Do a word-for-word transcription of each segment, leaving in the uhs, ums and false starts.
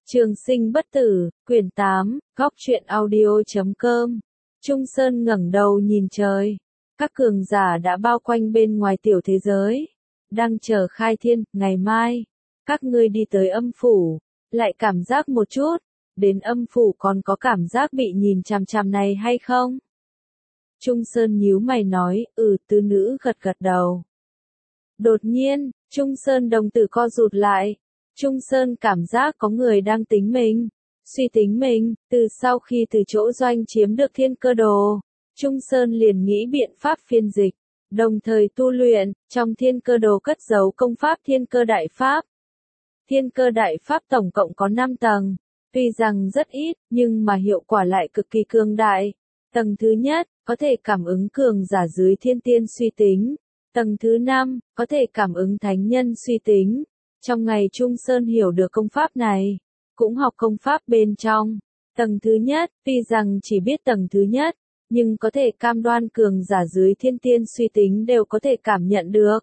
Trường sinh bất tử, quyển tám, góc truyện audio chấm com. Trung Sơn ngẩng đầu nhìn trời. Các cường giả đã bao quanh bên ngoài tiểu thế giới. Đang chờ khai thiên, ngày mai. Các ngươi đi tới âm phủ. Lại cảm giác một chút. Đến âm phủ còn có cảm giác bị nhìn chằm chằm này hay không? Trung Sơn nhíu mày nói, ừ, tứ nữ gật gật đầu. Đột nhiên, Trung Sơn đồng tử co rụt lại. Trung Sơn cảm giác có người đang tính mình, suy tính mình, từ sau khi từ chỗ doanh chiếm được thiên cơ đồ, Trung Sơn liền nghĩ biện pháp phiên dịch, đồng thời tu luyện, trong thiên cơ đồ cất giấu công pháp thiên cơ đại pháp. Thiên cơ đại pháp tổng cộng có năm tầng, tuy rằng rất ít, nhưng mà hiệu quả lại cực kỳ cường đại. Tầng thứ nhất, có thể cảm ứng cường giả dưới thiên tiên suy tính. Tầng thứ năm, có thể cảm ứng thánh nhân suy tính. Trong ngày Trung Sơn hiểu được công pháp này, cũng học công pháp bên trong. Tầng thứ nhất, tuy rằng chỉ biết tầng thứ nhất, nhưng có thể cam đoan cường giả dưới thiên tiên suy tính đều có thể cảm nhận được.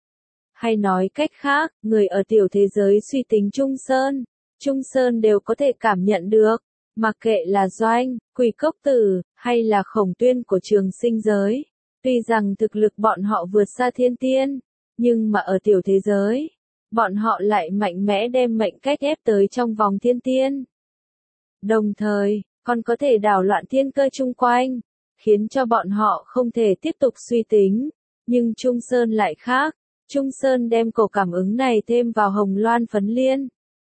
Hay nói cách khác, người ở tiểu thế giới suy tính Trung Sơn, Trung Sơn đều có thể cảm nhận được. Mặc kệ là Doanh, Quỷ Cốc Tử, hay là Khổng Tuyên của trường sinh giới. Tuy rằng thực lực bọn họ vượt xa thiên tiên, nhưng mà ở tiểu thế giới, bọn họ lại mạnh mẽ đem mệnh cách ép tới trong vòng thiên tiên. Đồng thời, còn có thể đảo loạn thiên cơ chung quanh, khiến cho bọn họ không thể tiếp tục suy tính. Nhưng Trung Sơn lại khác, Trung Sơn đem cổ cảm ứng này thêm vào hồng loan phấn liên.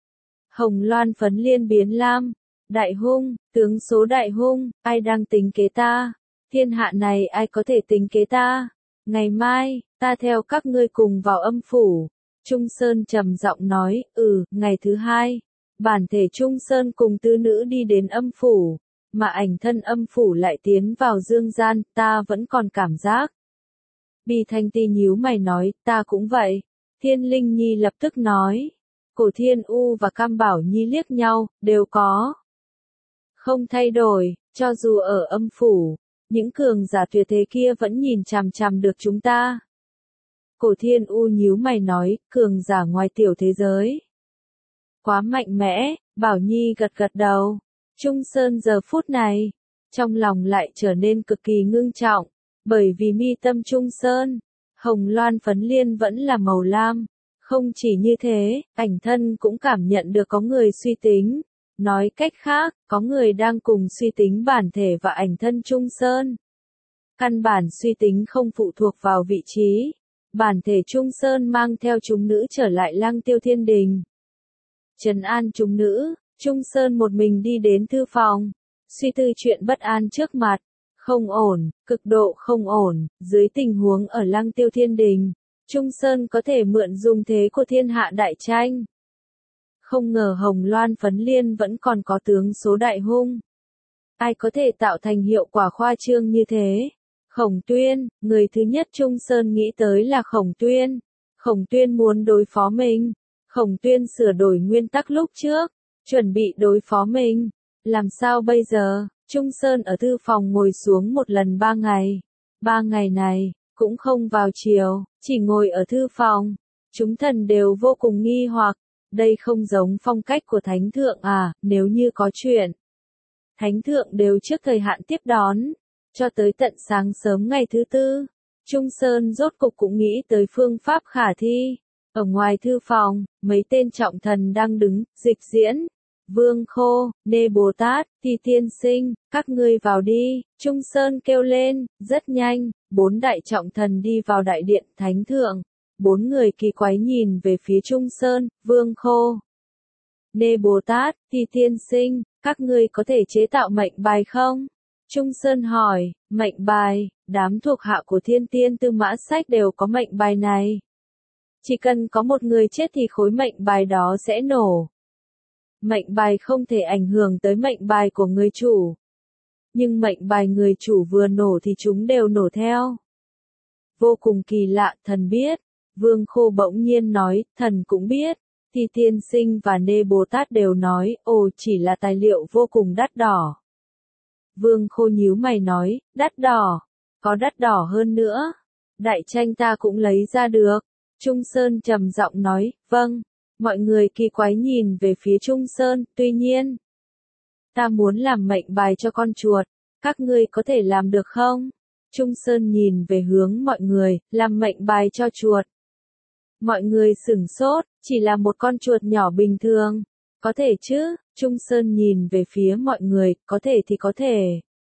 Hồng loan phấn liên biến lam, đại hung, tướng số đại hung, ai đang tính kế ta? Thiên hạ này ai có thể tính kế ta? Ngày mai, ta theo các ngươi cùng vào âm phủ. Trung Sơn trầm giọng nói, ừ, ngày thứ hai, bản thể Trung Sơn cùng tứ nữ đi đến âm phủ, mà ảnh thân âm phủ lại tiến vào dương gian, ta vẫn còn cảm giác. Bì Thanh Ti nhíu mày nói, ta cũng vậy. Thiên Linh Nhi lập tức nói, Cổ Thiên U và Cam Bảo Nhi liếc nhau, đều có. Không thay đổi, cho dù ở âm phủ, những cường giả tuyệt thế kia vẫn nhìn chằm chằm được chúng ta. Cổ Thiên U nhíu mày nói, cường giả ngoài tiểu thế giới. Quá mạnh mẽ, Bảo Nhi gật gật đầu. Trung Sơn giờ phút này, trong lòng lại trở nên cực kỳ ngưng trọng, bởi vì mi tâm Trung Sơn, hồng loan phấn liên vẫn là màu lam. Không chỉ như thế, ảnh thân cũng cảm nhận được có người suy tính. Nói cách khác, có người đang cùng suy tính bản thể và ảnh thân Trung Sơn. Căn bản suy tính không phụ thuộc vào vị trí. Bản thể Trung Sơn mang theo chúng nữ trở lại Lăng Tiêu Thiên Đình. Trấn an chúng nữ, Trung Sơn một mình đi đến thư phòng, suy tư chuyện bất an trước mặt. Không ổn, cực độ không ổn, dưới tình huống ở Lăng Tiêu Thiên Đình, Trung Sơn có thể mượn dùng thế của thiên hạ đại tranh. Không ngờ hồng loan phấn liên vẫn còn có tướng số đại hung. Ai có thể tạo thành hiệu quả khoa trương như thế? Khổng Tuyên, người thứ nhất Trung Sơn nghĩ tới là Khổng Tuyên. Khổng Tuyên muốn đối phó mình. Khổng Tuyên sửa đổi nguyên tắc lúc trước, chuẩn bị đối phó mình. Làm sao bây giờ? Trung Sơn ở thư phòng ngồi xuống một lần ba ngày. Ba ngày này, cũng không vào chiều, chỉ ngồi ở thư phòng. Chúng thần đều vô cùng nghi hoặc. Đây không giống phong cách của Thánh Thượng à, nếu như có chuyện. Thánh Thượng đều trước thời hạn tiếp đón. Cho tới tận sáng sớm ngày thứ tư, Trung Sơn rốt cục cũng nghĩ tới phương pháp khả thi. Ở ngoài thư phòng, mấy tên trọng thần đang đứng, Dịch Diễn, Vương Khô, Nê Bồ Tát, Thi Tiên Sinh, các ngươi vào đi. Trung Sơn kêu lên, rất nhanh, bốn đại trọng thần đi vào đại điện Thánh Thượng. Bốn người kỳ quái nhìn về phía Trung Sơn, Vương Khô, Nê Bồ Tát, Thi Tiên Sinh, các ngươi có thể chế tạo mệnh bài không? Trung Sơn hỏi, mệnh bài, đám thuộc hạ của Thiên Tiên Tư Mã Sách đều có mệnh bài này. Chỉ cần có một người chết thì khối mệnh bài đó sẽ nổ. Mệnh bài không thể ảnh hưởng tới mệnh bài của người chủ. Nhưng mệnh bài người chủ vừa nổ thì chúng đều nổ theo. Vô cùng kỳ lạ, thần biết. Vương Khô bỗng nhiên nói, thần cũng biết. Thi Tiên Sinh và Nê Bồ Tát đều nói, ồ, chỉ là tài liệu vô cùng đắt đỏ. Vương Khô nhíu mày nói, đắt đỏ, có đắt đỏ hơn nữa. Đại tranh ta cũng lấy ra được. Trung Sơn trầm giọng nói, vâng. Mọi người kỳ quái nhìn về phía Trung Sơn, tuy nhiên. Ta muốn làm mệnh bài cho con chuột, các ngươi có thể làm được không? Trung Sơn nhìn về hướng mọi người, làm mệnh bài cho chuột. Mọi người sửng sốt, chỉ là một con chuột nhỏ bình thường. Có thể chứ, Trung Sơn nhìn về phía mọi người, có thể thì có thể.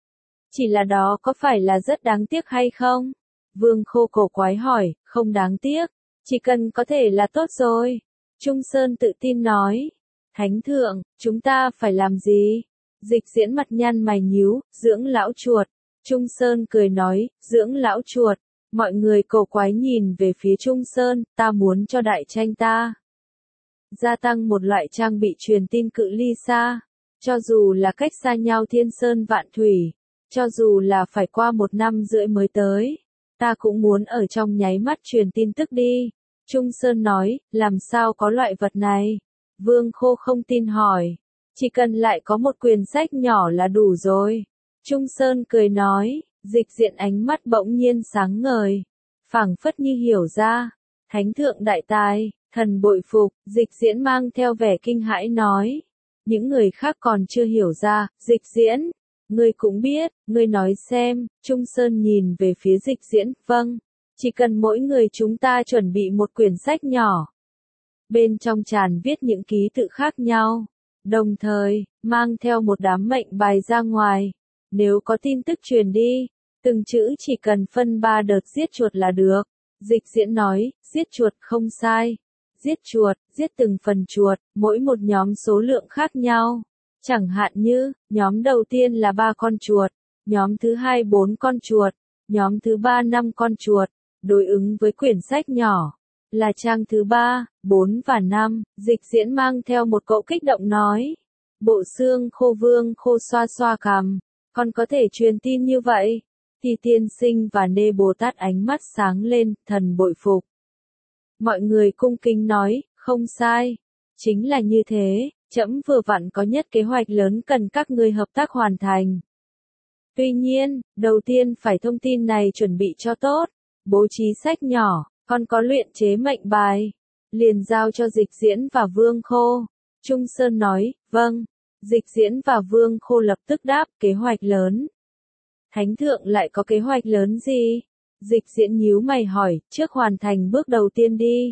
Chỉ là đó có phải là rất đáng tiếc hay không? Vương Khô cổ quái hỏi, không đáng tiếc, chỉ cần có thể là tốt rồi. Trung Sơn tự tin nói, Thánh thượng, chúng ta phải làm gì? Dịch Diễn mặt nhăn mày nhíu, dưỡng lão chuột. Trung Sơn cười nói, dưỡng lão chuột. Mọi người cổ quái nhìn về phía Trung Sơn, ta muốn cho đại tranh ta gia tăng một loại trang bị truyền tin cự ly xa. Cho dù là cách xa nhau thiên sơn vạn thủy, cho dù là phải qua một năm rưỡi mới tới, ta cũng muốn ở trong nháy mắt truyền tin tức đi. Trung Sơn nói, làm sao có loại vật này? Vương Khô không tin hỏi, chỉ cần lại có một quyển sách nhỏ là đủ rồi. Trung Sơn cười nói, Dịch Diện ánh mắt bỗng nhiên sáng ngời, phảng phất như hiểu ra. Thánh thượng đại tài, thần bội phục. Dịch Diễn mang theo vẻ kinh hãi nói. Những người khác còn chưa hiểu ra, Dịch Diễn, ngươi cũng biết, ngươi nói xem. Trung Sơn nhìn về phía Dịch Diễn, vâng, chỉ cần mỗi người chúng ta chuẩn bị một quyển sách nhỏ. Bên trong tràn viết những ký tự khác nhau, đồng thời, mang theo một đám mệnh bài ra ngoài. Nếu có tin tức truyền đi, từng chữ chỉ cần phân ba đợt giết chuột là được. Dịch Diễn nói, giết chuột không sai. Giết chuột, giết từng phần chuột, mỗi một nhóm số lượng khác nhau. Chẳng hạn như, nhóm đầu tiên là ba con chuột, nhóm thứ hai bốn con chuột, nhóm thứ ba năm con chuột, đối ứng với quyển sách nhỏ, là trang thứ ba, bốn và năm. Dịch Diễn mang theo một cỗ kích động nói. Bộ Xương Khô Vương Khô xoa xoa cằm, còn có thể truyền tin như vậy? Thì tiên sinh và Nê Bồ Tát ánh mắt sáng lên, thần bội phục. Mọi người cung kính nói, không sai. Chính là như thế, trẫm vừa vặn có nhất kế hoạch lớn cần các ngươi hợp tác hoàn thành. Tuy nhiên, đầu tiên phải thông tin này chuẩn bị cho tốt, bố trí sách nhỏ, còn có luyện chế mệnh bài. Liền giao cho Dịch Diễn và Vương Khô. Trung Sơn nói, vâng. Dịch Diễn và Vương Khô lập tức đáp, kế hoạch lớn. Thánh thượng lại có kế hoạch lớn gì? Dịch Diễn nhíu mày hỏi, trước hoàn thành bước đầu tiên đi.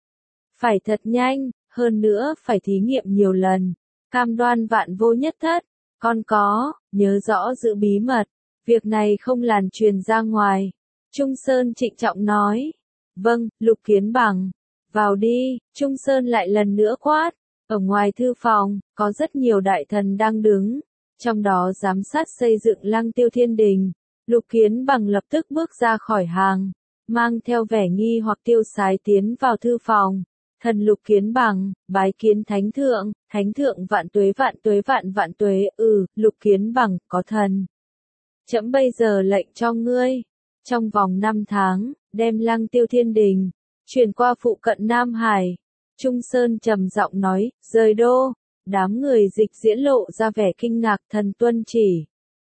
Phải thật nhanh, hơn nữa phải thí nghiệm nhiều lần, cam đoan vạn vô nhất thất. Còn có, nhớ rõ giữ bí mật, việc này không làn truyền ra ngoài. Trung Sơn trịnh trọng nói. Vâng, Lục Kiến Bằng. Vào đi, Trung Sơn lại lần nữa quát. Ở ngoài thư phòng, có rất nhiều đại thần đang đứng, trong đó giám sát xây dựng Lăng Tiêu Thiên Đình. Lục Kiến Bằng lập tức bước ra khỏi hàng, mang theo vẻ nghi hoặc tiêu sái tiến vào thư phòng. Thần Lục Kiến Bằng, bái kiến Thánh thượng. Thánh thượng vạn tuế vạn tuế vạn vạn tuế. Ừ, Lục Kiến Bằng, có thần. Trẫm bây giờ lệnh cho ngươi, trong vòng năm tháng, đem Lăng Tiêu Thiên Đình chuyển qua phụ cận Nam Hải. Trung Sơn trầm giọng nói, rời đô. Đám người Dịch Diễn lộ ra vẻ kinh ngạc, thần tuân chỉ.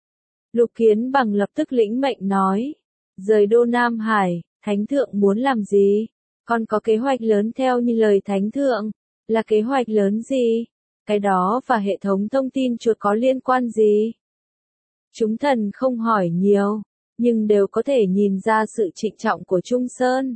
Lục Kiến Bằng lập tức lĩnh mệnh nói, rời đô Nam Hải. Thánh thượng muốn làm gì? Còn có kế hoạch lớn theo như lời Thánh thượng. Là kế hoạch lớn gì? Cái đó và hệ thống thông tin chuột có liên quan gì? Chúng thần không hỏi nhiều, nhưng đều có thể nhìn ra sự trịnh trọng của Trung Sơn.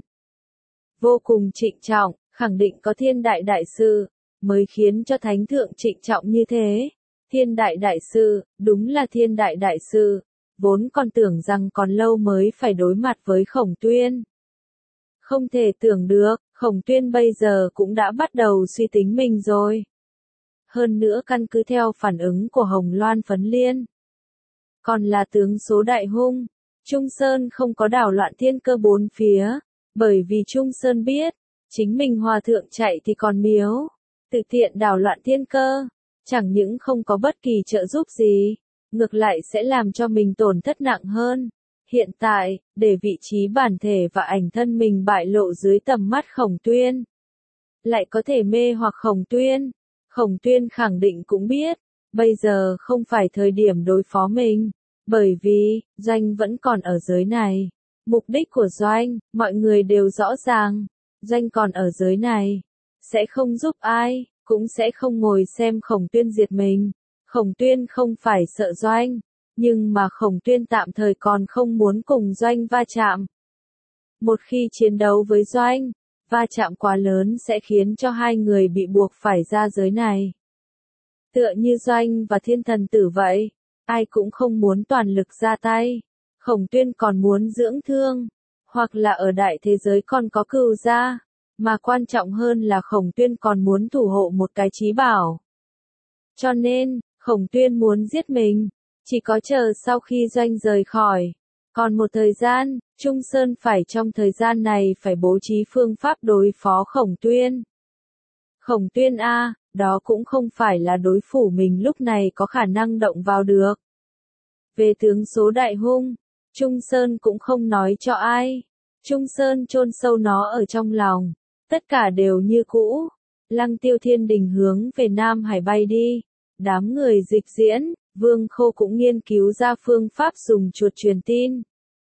Vô cùng trịnh trọng, khẳng định có thiên đại đại sự, mới khiến cho Thánh thượng trịnh trọng như thế. Thiên đại đại sự, đúng là thiên đại đại sự, vốn còn tưởng rằng còn lâu mới phải đối mặt với Khổng Tuyên. Không thể tưởng được, Khổng Tuyên bây giờ cũng đã bắt đầu suy tính mình rồi. Hơn nữa căn cứ theo phản ứng của Hồng Loan Phấn Liên, còn là tướng số đại hung. Trung Sơn không có đảo loạn thiên cơ bốn phía, bởi vì Trung Sơn biết, chính mình hòa thượng chạy thì còn miếu, tự tiện đảo loạn thiên cơ, chẳng những không có bất kỳ trợ giúp gì, ngược lại sẽ làm cho mình tổn thất nặng hơn. Hiện tại, để vị trí bản thể và ảnh thân mình bại lộ dưới tầm mắt Khổng Tuyên, lại có thể mê hoặc Khổng Tuyên. Khổng Tuyên khẳng định cũng biết, bây giờ không phải thời điểm đối phó mình, bởi vì, Doanh vẫn còn ở giới này. Mục đích của Doanh, mọi người đều rõ ràng, Doanh còn ở giới này, sẽ không giúp ai, cũng sẽ không ngồi xem Khổng Tuyên diệt mình. Khổng Tuyên không phải sợ Doanh, nhưng mà Khổng Tuyên tạm thời còn không muốn cùng Doanh va chạm. Một khi chiến đấu với Doanh, va chạm quá lớn sẽ khiến cho hai người bị buộc phải ra giới này. Tựa như Doanh và Thiên Thần Tử vậy, ai cũng không muốn toàn lực ra tay. Khổng Tuyên còn muốn dưỡng thương, hoặc là ở đại thế giới còn có cừu gia, mà quan trọng hơn là Khổng Tuyên còn muốn thủ hộ một cái chí bảo. Cho nên, Khổng Tuyên muốn giết mình, chỉ có chờ sau khi Doanh rời khỏi. Còn một thời gian, Trung Sơn phải trong thời gian này phải bố trí phương pháp đối phó Khổng Tuyên. Khổng Tuyên a, đó cũng không phải là đối phủ mình lúc này có khả năng động vào được. Về tướng số đại hung, Trung Sơn cũng không nói cho ai. Trung Sơn chôn sâu nó ở trong lòng. Tất cả đều như cũ. Lăng Tiêu Thiên Đình hướng về Nam Hải bay đi. Đám người dịch diễn, Vương Khô cũng nghiên cứu ra phương pháp dùng chuột truyền tin.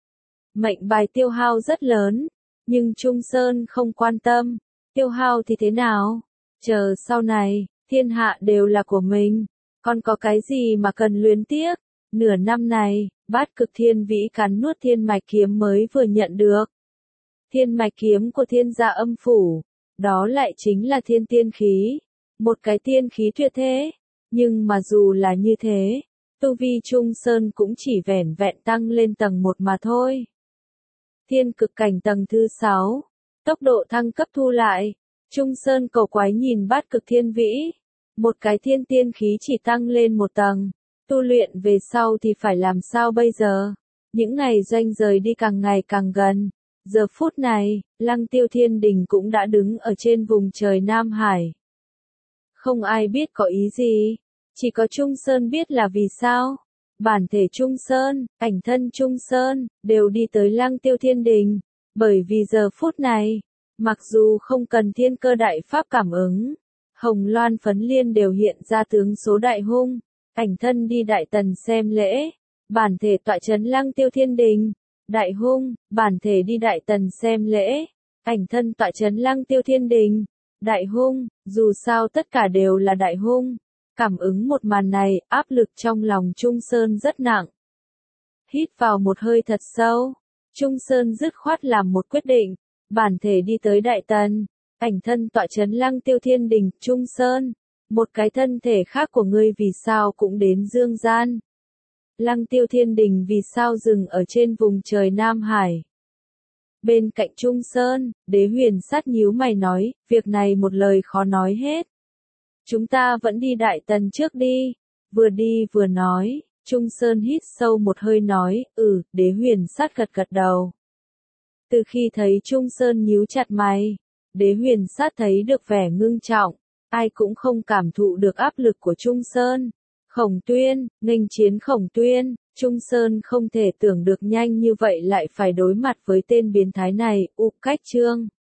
Mệnh bài tiêu hao rất lớn, nhưng Trung Sơn không quan tâm. Tiêu hao thì thế nào? Chờ sau này, thiên hạ đều là của mình. Còn có cái gì mà cần luyến tiếc? Nửa năm này, Bát Cực Thiên Vĩ cắn nuốt thiên mạch kiếm mới vừa nhận được. Thiên mạch kiếm của thiên gia âm phủ, đó lại chính là thiên tiên khí. Một cái tiên khí tuyệt thế. Nhưng mà dù là như thế, tu vi Trung Sơn cũng chỉ vẻn vẹn tăng lên tầng một mà thôi. Thiên cực cảnh tầng thứ sáu, tốc độ thăng cấp thu lại. Trung Sơn cầu quái nhìn Bát Cực Thiên Vĩ. Một cái thiên tiên khí chỉ tăng lên một tầng. Tu luyện về sau thì phải làm sao bây giờ? Những ngày Doanh rời đi càng ngày càng gần. Giờ phút này, Lăng Tiêu Thiên Đình cũng đã đứng ở trên vùng trời Nam Hải. Không ai biết có ý gì. Chỉ có Trung Sơn biết là vì sao. Bản thể Trung Sơn, ảnh thân Trung Sơn, đều đi tới Lăng Tiêu Thiên Đình. Bởi vì giờ phút này, mặc dù không cần thiên cơ đại pháp cảm ứng, Hồng Loan Phấn Liên đều hiện ra tướng số đại hung. Ảnh thân đi Đại Tần xem lễ. Bản thể tọa chấn Lăng Tiêu Thiên Đình. Đại hung, bản thể đi Đại Tần xem lễ. Ảnh thân tọa chấn Lăng Tiêu Thiên Đình. Đại hung, dù sao tất cả đều là đại hung. Cảm ứng một màn này, áp lực trong lòng Trung Sơn rất nặng. Hít vào một hơi thật sâu. Trung Sơn dứt khoát làm một quyết định. Bản thể đi tới Đại Tần. Ảnh thân tọa chấn Lăng Tiêu Thiên Đình. Trung Sơn, một cái thân thể khác của ngươi vì sao cũng đến dương gian. Lăng Tiêu Thiên Đình vì sao dừng ở trên vùng trời Nam Hải. Bên cạnh Trung Sơn, Đế Huyền Sát nhíu mày nói, việc này một lời khó nói hết. Chúng ta vẫn đi Đại Tần trước đi. Vừa đi vừa nói, Trung Sơn hít sâu một hơi nói, ừ, Đế Huyền Sát gật gật đầu. Từ khi thấy Trung Sơn nhíu chặt mày, Đế Huyền Sát thấy được vẻ ngưng trọng. Ai cũng không cảm thụ được áp lực của Trung Sơn. Khổng Tuyên, nghênh chiến Khổng Tuyên, Trung Sơn không thể tưởng được nhanh như vậy lại phải đối mặt với tên biến thái này, U Cách Trương.